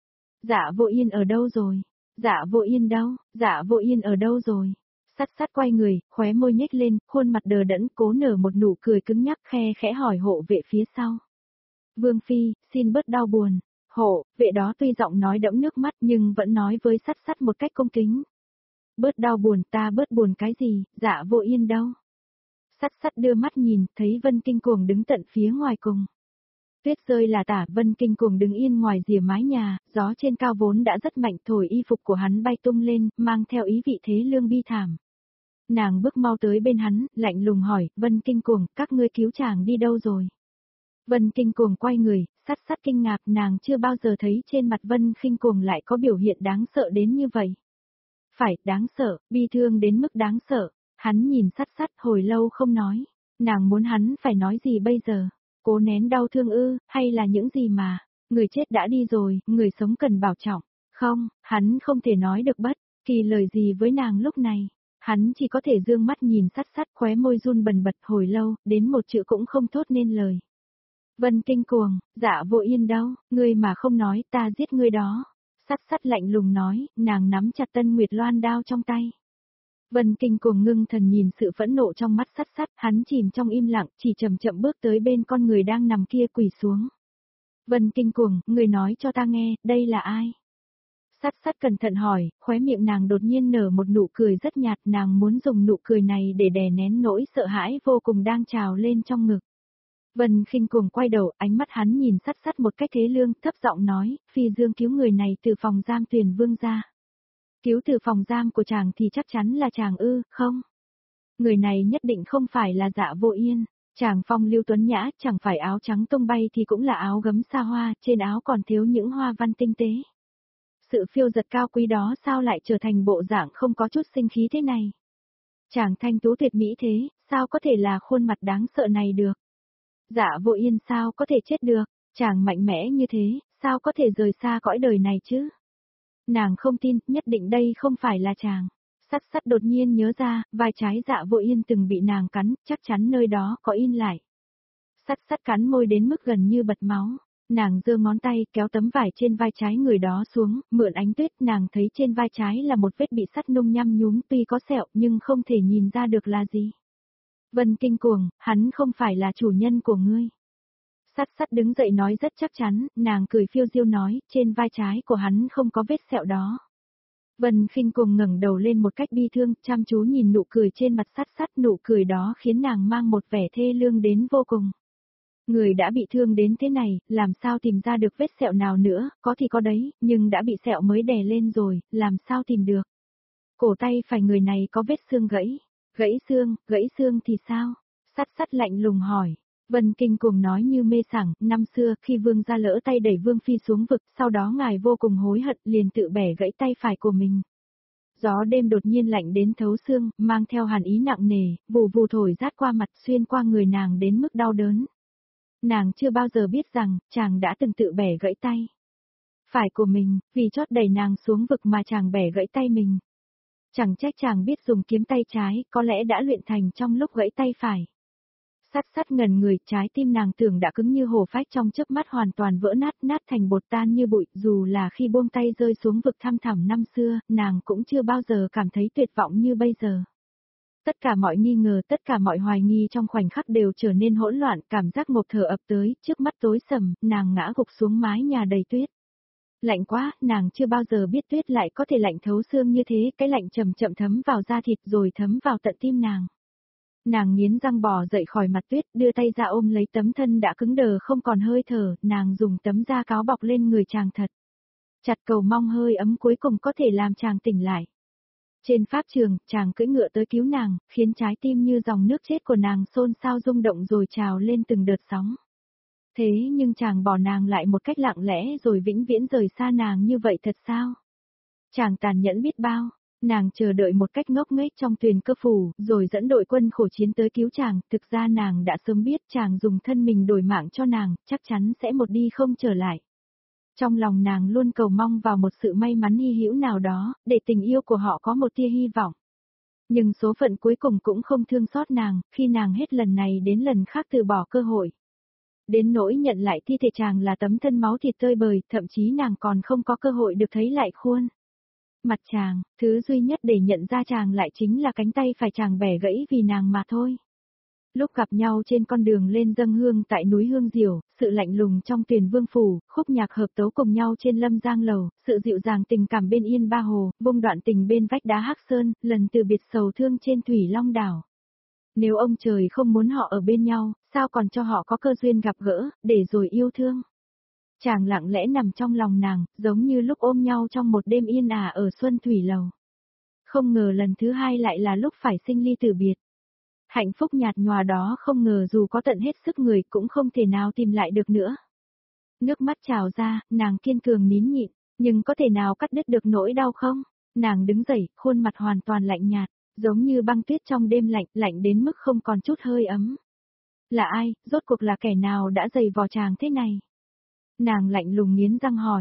Dạ Vô Yên ở đâu rồi? Dạ Vô Yên đâu? Dạ Vô Yên ở đâu rồi? Sắt Sắt quay người, khóe môi nhếch lên, khuôn mặt đờ đẫn, cố nở một nụ cười cứng nhắc, khe khẽ hỏi hộ vệ phía sau. Vương Phi, xin bớt đau buồn. Hộ vệ đó tuy giọng nói đẫm nước mắt nhưng vẫn nói với Sắt Sắt một cách cung kính. Bớt đau buồn, ta bớt buồn cái gì, Dạ Vô Yên đâu? Sắt Sắt đưa mắt nhìn, thấy Vân Kinh Cuồng đứng tận phía ngoài cùng. Tuyết rơi là tả, Vân Kinh Cuồng đứng yên ngoài rìa mái nhà, gió trên cao vốn đã rất mạnh thổi y phục của hắn bay tung lên, mang theo ý vị thế lương bi thảm. Nàng bước mau tới bên hắn, lạnh lùng hỏi, Vân Kinh Cuồng, các ngươi cứu chàng đi đâu rồi? Vân Kinh Cuồng quay người, Sắt Sắt kinh ngạc, nàng chưa bao giờ thấy trên mặt Vân Kinh Cuồng lại có biểu hiện đáng sợ đến như vậy. Phải, đáng sợ, bi thương đến mức đáng sợ. Hắn nhìn Sắt Sắt hồi lâu không nói. Nàng muốn hắn phải nói gì bây giờ? Cố nén đau thương ư, hay là những gì mà, người chết đã đi rồi, người sống cần bảo trọng. Không, hắn không thể nói được bất kỳ lời gì với nàng lúc này. Hắn chỉ có thể dương mắt nhìn Sắt Sắt, khóe môi run bần bật hồi lâu, đến một chữ cũng không thốt nên lời. Vân Kinh Cuồng, Dạ Vô Yên đâu, ngươi mà không nói ta giết ngươi đó. Sắt Sắt lạnh lùng nói, nàng nắm chặt Tân Nguyệt Loan đao trong tay. Vân Kinh Cuồng ngưng thần nhìn sự phẫn nộ trong mắt Sắt Sắt, hắn chìm trong im lặng, chỉ chậm chậm bước tới bên con người đang nằm kia quỳ xuống. Vân Kinh Cuồng, người nói cho ta nghe, đây là ai? Sắt Sắt cẩn thận hỏi, khóe miệng nàng đột nhiên nở một nụ cười rất nhạt, nàng muốn dùng nụ cười này để đè nén nỗi sợ hãi vô cùng đang trào lên trong ngực. Vân Kinh Cuồng quay đầu, ánh mắt hắn nhìn Sắt Sắt một cách thế lương, thấp giọng nói, Phi Dương cứu người này từ phòng giam Tuyền Vương ra. Cứu từ phòng giam của chàng thì chắc chắn là chàng ư, không? Người này nhất định không phải là Dạ Vô Yên. Chàng phong lưu tuấn nhã, chẳng phải áo trắng tung bay thì cũng là áo gấm xa hoa, trên áo còn thiếu những hoa văn tinh tế. Sự phiêu giật cao quý đó sao lại trở thành bộ dạng không có chút sinh khí thế này? Chàng thanh tú tuyệt mỹ thế, sao có thể là khuôn mặt đáng sợ này được? Dạ Vô Yên sao có thể chết được? Chàng mạnh mẽ như thế, sao có thể rời xa cõi đời này chứ? Nàng không tin, nhất định đây không phải là chàng. Sắt Sắt đột nhiên nhớ ra, vai trái Dạ Vô Yên từng bị nàng cắn, chắc chắn nơi đó có in lại. Sắt Sắt cắn môi đến mức gần như bật máu. Nàng giơ ngón tay kéo tấm vải trên vai trái người đó xuống, mượn ánh tuyết nàng thấy trên vai trái là một vết bị sắt nung nhăm nhúm tuy có sẹo nhưng không thể nhìn ra được là gì. Vân Kinh Cuồng, hắn không phải là chủ nhân của ngươi. Sắt Sắt đứng dậy nói rất chắc chắn, nàng cười phiêu diêu nói, trên vai trái của hắn không có vết sẹo đó. Vân Kinh Cuồng ngẩng đầu lên một cách bi thương, chăm chú nhìn nụ cười trên mặt Sắt Sắt, nụ cười đó khiến nàng mang một vẻ thê lương đến vô cùng. Người đã bị thương đến thế này, làm sao tìm ra được vết sẹo nào nữa, có thì có đấy, nhưng đã bị sẹo mới đè lên rồi, làm sao tìm được. Cổ tay phải người này có vết xương gãy. Gãy xương thì sao? Sắt Sắt lạnh lùng hỏi. Vân Kinh Cuồng nói như mê sảng, năm xưa khi vương gia lỡ tay đẩy vương phi xuống vực, sau đó ngài vô cùng hối hận liền tự bẻ gãy tay phải của mình. Gió đêm đột nhiên lạnh đến thấu xương, mang theo hàn ý nặng nề, vù vù thổi rát qua mặt xuyên qua người nàng đến mức đau đớn. Nàng chưa bao giờ biết rằng, chàng đã từng tự bẻ gãy tay phải của mình, vì chót đẩy nàng xuống vực mà chàng bẻ gãy tay mình. Chẳng trách chàng biết dùng kiếm tay trái, có lẽ đã luyện thành trong lúc gãy tay phải. Sắt Sắt ngẩn người, trái tim nàng tưởng đã cứng như hổ phách trong chớp mắt hoàn toàn vỡ nát thành bột tan như bụi, dù là khi buông tay rơi xuống vực thăm thẳm năm xưa, nàng cũng chưa bao giờ cảm thấy tuyệt vọng như bây giờ. Tất cả mọi nghi ngờ, tất cả mọi hoài nghi trong khoảnh khắc đều trở nên hỗn loạn, cảm giác ngộp thở ập tới, trước mắt tối sầm, nàng ngã gục xuống mái nhà đầy tuyết. Lạnh quá, nàng chưa bao giờ biết tuyết lại có thể lạnh thấu xương như thế, cái lạnh chậm chậm thấm vào da thịt rồi thấm vào tận tim nàng. Nàng nghiến răng bò dậy khỏi mặt tuyết, đưa tay ra ôm lấy tấm thân đã cứng đờ không còn hơi thở, nàng dùng tấm da cáo bọc lên người chàng thật chặt, cầu mong hơi ấm cuối cùng có thể làm chàng tỉnh lại. Trên pháp trường, chàng cưỡi ngựa tới cứu nàng, khiến trái tim như dòng nước chết của nàng xôn xao rung động rồi trào lên từng đợt sóng. Thế nhưng chàng bỏ nàng lại một cách lặng lẽ rồi vĩnh viễn rời xa nàng như vậy thật sao? Chàng tàn nhẫn biết bao, nàng chờ đợi một cách ngốc nghếch trong Tuyền Cơ Phủ, rồi dẫn đội quân khổ chiến tới cứu chàng, thực ra nàng đã sớm biết chàng dùng thân mình đổi mạng cho nàng, chắc chắn sẽ một đi không trở lại. Trong lòng nàng luôn cầu mong vào một sự may mắn hy hữu nào đó, để tình yêu của họ có một tia hy vọng. Nhưng số phận cuối cùng cũng không thương xót nàng, khi nàng hết lần này đến lần khác từ bỏ cơ hội. Đến nỗi nhận lại thi thể chàng là tấm thân máu thịt tơi bời, thậm chí nàng còn không có cơ hội được thấy lại khuôn mặt chàng, thứ duy nhất để nhận ra chàng lại chính là cánh tay phải chàng bẻ gãy vì nàng mà thôi. Lúc gặp nhau trên con đường lên dâng hương tại núi Hương Diều, sự lạnh lùng trong Tuyền Vương Phủ, khúc nhạc hợp tấu cùng nhau trên Lâm Giang Lầu, sự dịu dàng tình cảm bên Yên Ba Hồ, bông đoạn tình bên vách đá Hắc Sơn, lần từ biệt sầu thương trên Thủy Long Đảo. Nếu ông trời không muốn họ ở bên nhau, sao còn cho họ có cơ duyên gặp gỡ, để rồi yêu thương. Chàng lặng lẽ nằm trong lòng nàng, giống như lúc ôm nhau trong một đêm yên ả ở Xuân Thủy Lầu. Không ngờ lần thứ hai lại là lúc phải sinh ly tử biệt. Hạnh phúc nhạt nhòa đó không ngờ dù có tận hết sức người cũng không thể nào tìm lại được nữa. Nước mắt trào ra, nàng kiên cường nín nhịn, nhưng có thể nào cắt đứt được nỗi đau không? Nàng đứng dậy, khuôn mặt hoàn toàn lạnh nhạt, giống như băng tuyết trong đêm lạnh, lạnh đến mức không còn chút hơi ấm. Là ai, rốt cuộc là kẻ nào đã dày vò chàng thế này? Nàng lạnh lùng nghiến răng hỏi.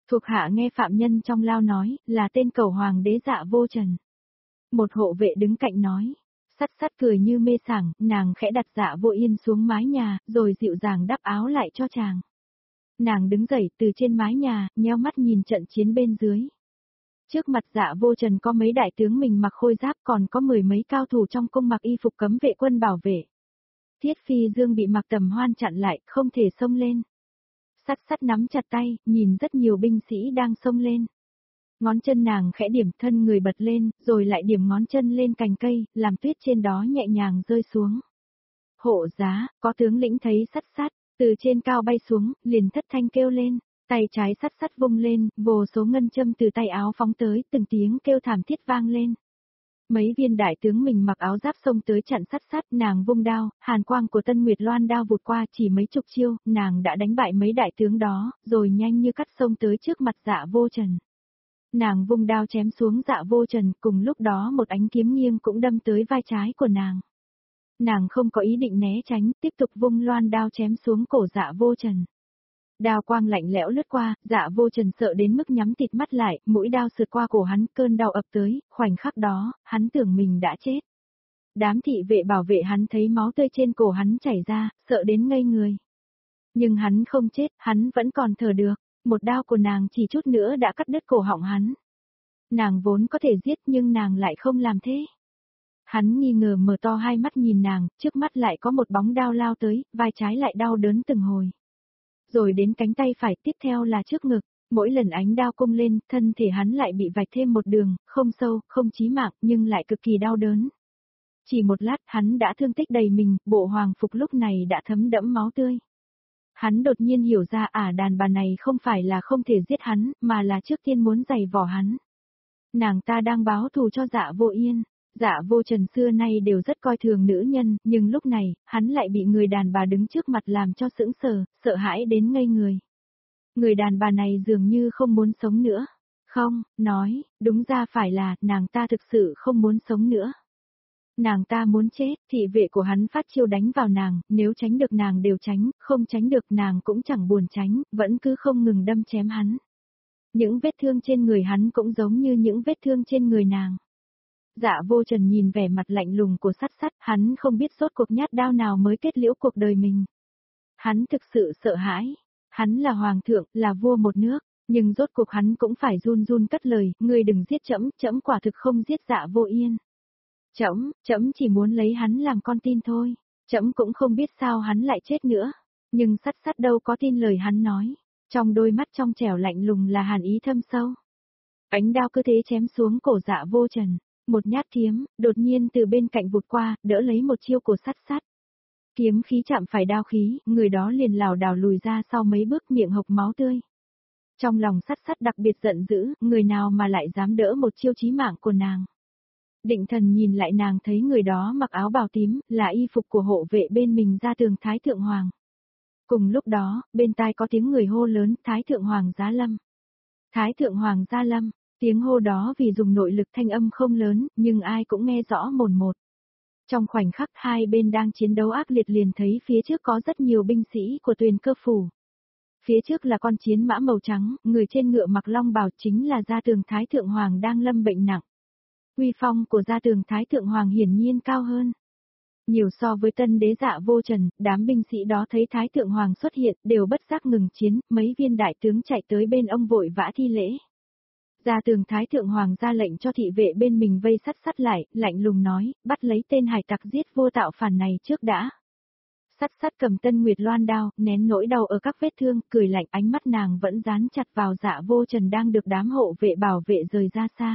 Thuộc hạ nghe phạm nhân trong lao nói, là tên cầu hoàng đế Dạ Vô Trần. Một hộ vệ đứng cạnh nói. Sắt sắt cười như mê sảng, nàng khẽ đặt Dạ Vô Yên xuống mái nhà, rồi dịu dàng đắp áo lại cho chàng. Nàng đứng dậy từ trên mái nhà, nheo mắt nhìn trận chiến bên dưới. Trước mặt Dạ Vô Trần có mấy đại tướng mình mặc khôi giáp, còn có 10 mấy cao thủ trong cung mặc y phục cấm vệ quân bảo vệ. Thiết Phi Dương bị Mạc Tầm Hoan chặn lại, không thể xông lên. Sắt sắt nắm chặt tay, nhìn rất nhiều binh sĩ đang xông lên. Ngón chân nàng khẽ điểm, thân người bật lên, rồi lại điểm ngón chân lên cành cây, làm tuyết trên đó nhẹ nhàng rơi xuống. Hộ giá, có tướng lĩnh thấy sắt sắt, từ trên cao bay xuống, liền thất thanh kêu lên, tay trái sắt sắt vung lên, vô số ngân châm từ tay áo phóng tới, từng tiếng kêu thảm thiết vang lên. Mấy viên đại tướng mình mặc áo giáp xông tới chặn sắt sắt, nàng vung đao, hàn quang của Tân Nguyệt Loan đao vụt qua chỉ mấy chục chiêu, nàng đã đánh bại mấy đại tướng đó, rồi nhanh như cắt xông tới trước mặt Dạ Vô Trần. Nàng vung đao chém xuống Dạ Vô Trần, cùng lúc đó một ánh kiếm nghiêng cũng đâm tới vai trái của nàng. Nàng không có ý định né tránh, tiếp tục vung loan đao chém xuống cổ Dạ Vô Trần. Đao quang lạnh lẽo lướt qua, Dạ Vô Trần sợ đến mức nhắm tịt mắt lại, mũi đao sượt qua cổ hắn, cơn đau ập tới, khoảnh khắc đó, hắn tưởng mình đã chết. Đám thị vệ bảo vệ hắn thấy máu tươi trên cổ hắn chảy ra, sợ đến ngây người. Nhưng hắn không chết, hắn vẫn còn thở được, một đao của nàng chỉ chút nữa đã cắt đứt cổ họng hắn. Nàng vốn có thể giết nhưng nàng lại không làm thế. Hắn nghi ngờ mở to hai mắt nhìn nàng, trước mắt lại có một bóng đao lao tới, vai trái lại đau đớn từng hồi. Rồi đến cánh tay phải, tiếp theo là trước ngực, mỗi lần ánh đao cung lên, thân thể hắn lại bị vạch thêm một đường, không sâu, không chí mạng, nhưng lại cực kỳ đau đớn. Chỉ một lát hắn đã thương tích đầy mình, bộ hoàng phục lúc này đã thấm đẫm máu tươi. Hắn đột nhiên hiểu ra đàn bà này không phải là không thể giết hắn, mà là trước tiên muốn giày vò hắn. Nàng ta đang báo thù cho Dạ Vô Yên. Dạ Vô Trần xưa nay đều rất coi thường nữ nhân, nhưng lúc này, hắn lại bị người đàn bà đứng trước mặt làm cho sững sờ, sợ hãi đến ngây người. Người đàn bà này dường như không muốn sống nữa. Không, nói, đúng ra phải là, nàng ta thực sự không muốn sống nữa. Nàng ta muốn chết, thị vệ của hắn phát chiêu đánh vào nàng, nếu tránh được nàng đều tránh, không tránh được nàng cũng chẳng buồn tránh, vẫn cứ không ngừng đâm chém hắn. Những vết thương trên người hắn cũng giống như những vết thương trên người nàng. Dạ Vô Trần nhìn vẻ mặt lạnh lùng của sắt sắt, hắn không biết rốt cuộc nhát đao nào mới kết liễu cuộc đời mình. Hắn thực sự sợ hãi. Hắn là hoàng thượng, là vua một nước, nhưng rốt cuộc hắn cũng phải run run cất lời, ngươi đừng giết trẫm, trẫm quả thực không giết Dạ Vô Yên. Trẫm chỉ muốn lấy hắn làm con tin thôi. Trẫm cũng không biết sao hắn lại chết nữa. Nhưng sắt sắt đâu có tin lời hắn nói. Trong đôi mắt trong trẻo lạnh lùng là hàn ý thâm sâu. Ánh đao cứ thế chém xuống cổ Dạ Vô Trần. Một nhát kiếm, đột nhiên từ bên cạnh vụt qua, đỡ lấy một chiêu của sắt sắt. Kiếm khí chạm phải đao khí, người đó liền lảo đảo lùi ra sau mấy bước, miệng hộc máu tươi. Trong lòng sắt sắt đặc biệt giận dữ, người nào mà lại dám đỡ một chiêu chí mạng của nàng. Định thần nhìn lại nàng thấy người đó mặc áo bào tím, là y phục của hộ vệ bên mình Gia Tường Thái Thượng Hoàng. Cùng lúc đó, bên tai có tiếng người hô lớn, Thái Thượng Hoàng giá lâm. Thái Thượng Hoàng gia lâm. Tiếng hô đó vì dùng nội lực thanh âm không lớn, nhưng ai cũng nghe rõ mồn một. Trong khoảnh khắc hai bên đang chiến đấu ác liệt liền thấy phía trước có rất nhiều binh sĩ của Tuyền Cơ Phủ. Phía trước là con chiến mã màu trắng, người trên ngựa mặc long bào chính là Gia Tường Thái Thượng Hoàng đang lâm bệnh nặng. Uy phong của Gia Tường Thái Thượng Hoàng hiển nhiên cao hơn nhiều so với tân đế Dạ Vô Trần, đám binh sĩ đó thấy Thái Thượng Hoàng xuất hiện đều bất giác ngừng chiến, mấy viên đại tướng chạy tới bên ông vội vã thi lễ. Gia Tường Thái Thượng Hoàng ra lệnh cho thị vệ bên mình vây sắt sắt lại, lạnh lùng nói, bắt lấy tên hải tặc giết vô tạo phản này trước đã. Sắt sắt cầm Tân Nguyệt Loan đao, nén nỗi đau ở các vết thương, cười lạnh, ánh mắt nàng vẫn dán chặt vào Dạ Vô Trần đang được đám hộ vệ bảo vệ rời ra xa.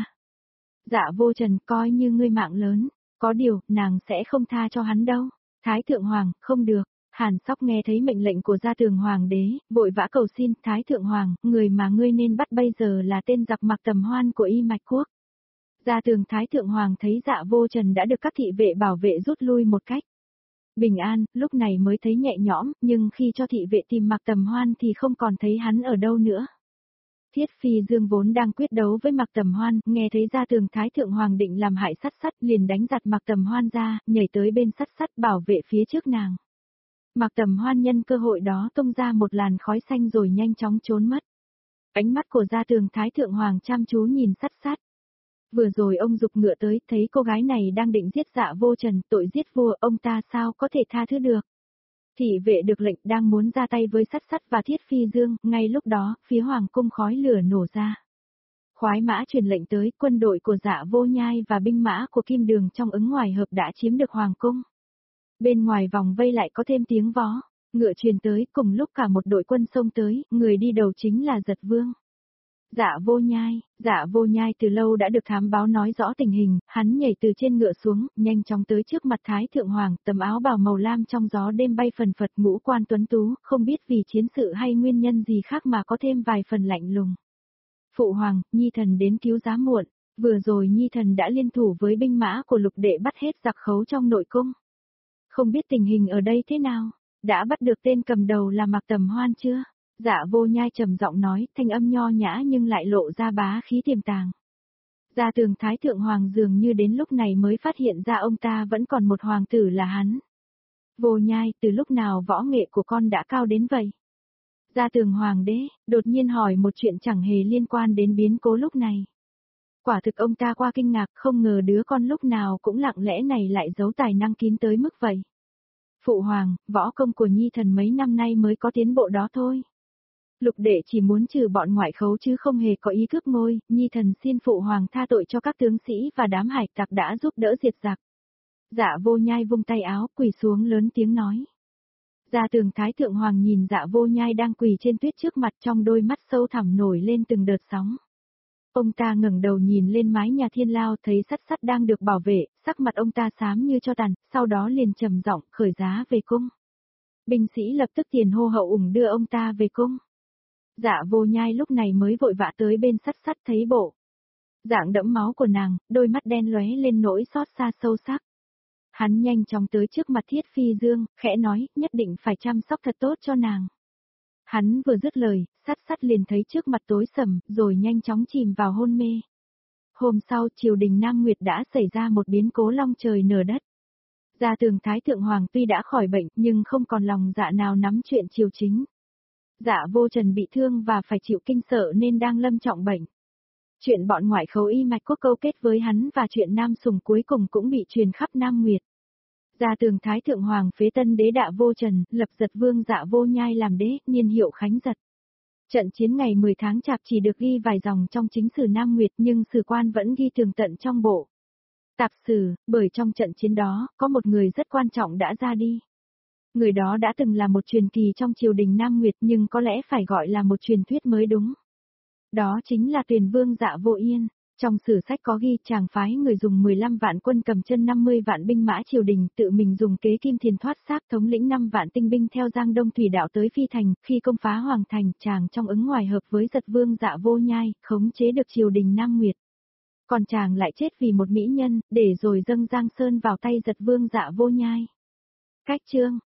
Dạ Vô Trần, coi như ngươi mạng lớn, có điều, nàng sẽ không tha cho hắn đâu. Thái Thượng Hoàng, không được. Hàn Sóc nghe thấy mệnh lệnh của Gia Tường Hoàng đế, vội vã cầu xin, Thái Thượng Hoàng, người mà ngươi nên bắt bây giờ là tên giặc Mạc Tầm Hoan của Y Mạch Quốc. Gia Tường Thái Thượng Hoàng thấy Dạ Vô Trần đã được các thị vệ bảo vệ rút lui một cách bình an, lúc này mới thấy nhẹ nhõm, nhưng khi cho thị vệ tìm Mạc Tầm Hoan thì không còn thấy hắn ở đâu nữa. Thiết Phi Dương vốn đang quyết đấu với Mạc Tầm Hoan, nghe thấy Gia Tường Thái Thượng Hoàng định làm hại sắt sắt, liền đánh giật Mạc Tầm Hoan ra, nhảy tới bên sắt sắt bảo vệ phía trước nàng. Mạc Tầm Hoan nhân cơ hội đó tung ra một làn khói xanh rồi nhanh chóng trốn mất. Ánh mắt của gia tường Thái Thượng Hoàng chăm chú nhìn sắt sắt. Vừa rồi ông giục ngựa tới, thấy cô gái này đang định giết Dạ Vô Trần, tội giết vua, ông ta sao có thể tha thứ được. Thị vệ được lệnh đang muốn ra tay với sắt sắt và Thiết Phi Dương, ngay lúc đó, phía hoàng cung khói lửa nổ ra. Khoái mã truyền lệnh tới, quân đội của Dạ Vô Nhai và binh mã của Kim Đường trong ứng ngoài hợp đã chiếm được hoàng cung. Bên ngoài vòng vây lại có thêm tiếng vó, ngựa truyền tới, cùng lúc cả một đội quân xông tới, người đi đầu chính là Giật Vương. Dạ Vô Nhai từ lâu đã được thám báo nói rõ tình hình, hắn nhảy từ trên ngựa xuống, nhanh chóng tới trước mặt Thái Thượng Hoàng, tấm áo bào màu lam trong gió đêm bay phần phật, ngũ quan tuấn tú, không biết vì chiến sự hay nguyên nhân gì khác mà có thêm vài phần lạnh lùng. Phụ Hoàng, Nhi Thần đến cứu giá muộn, vừa rồi Nhi Thần đã liên thủ với binh mã của Lục Đệ bắt hết giặc khấu trong nội cung. Không biết tình hình ở đây thế nào, đã bắt được tên cầm đầu là Mạc Tầm Hoan chưa? Dạ Vô Nhai trầm giọng nói, thanh âm nho nhã nhưng lại lộ ra bá khí tiềm tàng. Gia tường Thái Thượng Hoàng dường như đến lúc này mới phát hiện ra ông ta vẫn còn một hoàng tử là hắn. Vô Nhai, từ lúc nào võ nghệ của con đã cao đến vậy? Gia tường Hoàng đế, đột nhiên hỏi một chuyện chẳng hề liên quan đến biến cố lúc này. Quả thực ông ta qua kinh ngạc, không ngờ đứa con lúc nào cũng lặng lẽ này lại giấu tài năng kín tới mức vậy. Phụ Hoàng, võ công của Nhi Thần mấy năm nay mới có tiến bộ đó thôi. Lục Đệ chỉ muốn trừ bọn ngoại khấu chứ không hề có ý cướp ngôi, Nhi Thần xin Phụ Hoàng tha tội cho các tướng sĩ và đám hải tặc đã giúp đỡ diệt giặc. Dạ Vô Nhai vung tay áo, quỳ xuống lớn tiếng nói. Gia tường Thái Thượng Hoàng nhìn Dạ Vô Nhai đang quỳ trên tuyết trước mặt, trong đôi mắt sâu thẳm nổi lên từng đợt sóng. Ông ta ngẩng đầu nhìn lên mái nhà Thiên Lao, thấy sắt sắt đang được bảo vệ, sắc mặt ông ta xám như cho tàn, sau đó liền trầm giọng khởi giá về cung. Binh sĩ lập tức tiền hô hậu ủng đưa ông ta về cung. Dạ Vô Nhai lúc này mới vội vã tới bên sắt sắt, thấy bộ dạng đẫm máu của nàng, đôi mắt đen lóe lên nỗi xót xa sâu sắc. Hắn nhanh chóng tới trước mặt Thiết Phi Dương, khẽ nói, nhất định phải chăm sóc thật tốt cho nàng. Hắn vừa dứt lời, sắt sắt liền thấy trước mặt tối sầm, rồi nhanh chóng chìm vào hôn mê. Hôm sau, triều đình Nam Nguyệt đã xảy ra một biến cố long trời nở đất. Gia tường Thái Thượng Hoàng tuy đã khỏi bệnh, nhưng không còn lòng dạ nào nắm chuyện triều chính. Dạ Vô Trần bị thương và phải chịu kinh sợ nên đang lâm trọng bệnh. Chuyện bọn ngoại khấu y mạch quốc câu kết với hắn và chuyện Nam Sùng cuối cùng cũng bị truyền khắp Nam Nguyệt. Gia tường Thái Thượng Hoàng phế tân đế Dạ Vô Trần, lập Giật Vương Dạ Vô Nhai làm đế, niên hiệu Khánh Giật. Trận chiến ngày 10 tháng Chạp chỉ được ghi vài dòng trong chính sử Nam Nguyệt nhưng sử quan vẫn ghi tường tận trong bộ tạp sử, bởi trong trận chiến đó, có một người rất quan trọng đã ra đi. Người đó đã từng là một truyền kỳ trong triều đình Nam Nguyệt nhưng có lẽ phải gọi là một truyền thuyết mới đúng. Đó chính là Tuyền Vương Dạ Vô Yên. Trong sử sách có ghi chàng phái người dùng 15 vạn quân cầm chân 50 vạn binh mã triều đình, tự mình dùng kế kim thiền thoát xác, thống lĩnh 5 vạn tinh binh theo Giang Đông thủy đạo tới Phi Thành, khi công phá Hoàng Thành, chàng trong ứng ngoài hợp với Giật Vương Dạ Vô Nhai, khống chế được triều đình Nam Nguyệt. Còn chàng lại chết vì một mỹ nhân, để rồi dâng Giang Sơn vào tay Giật Vương Dạ Vô Nhai. Cách chương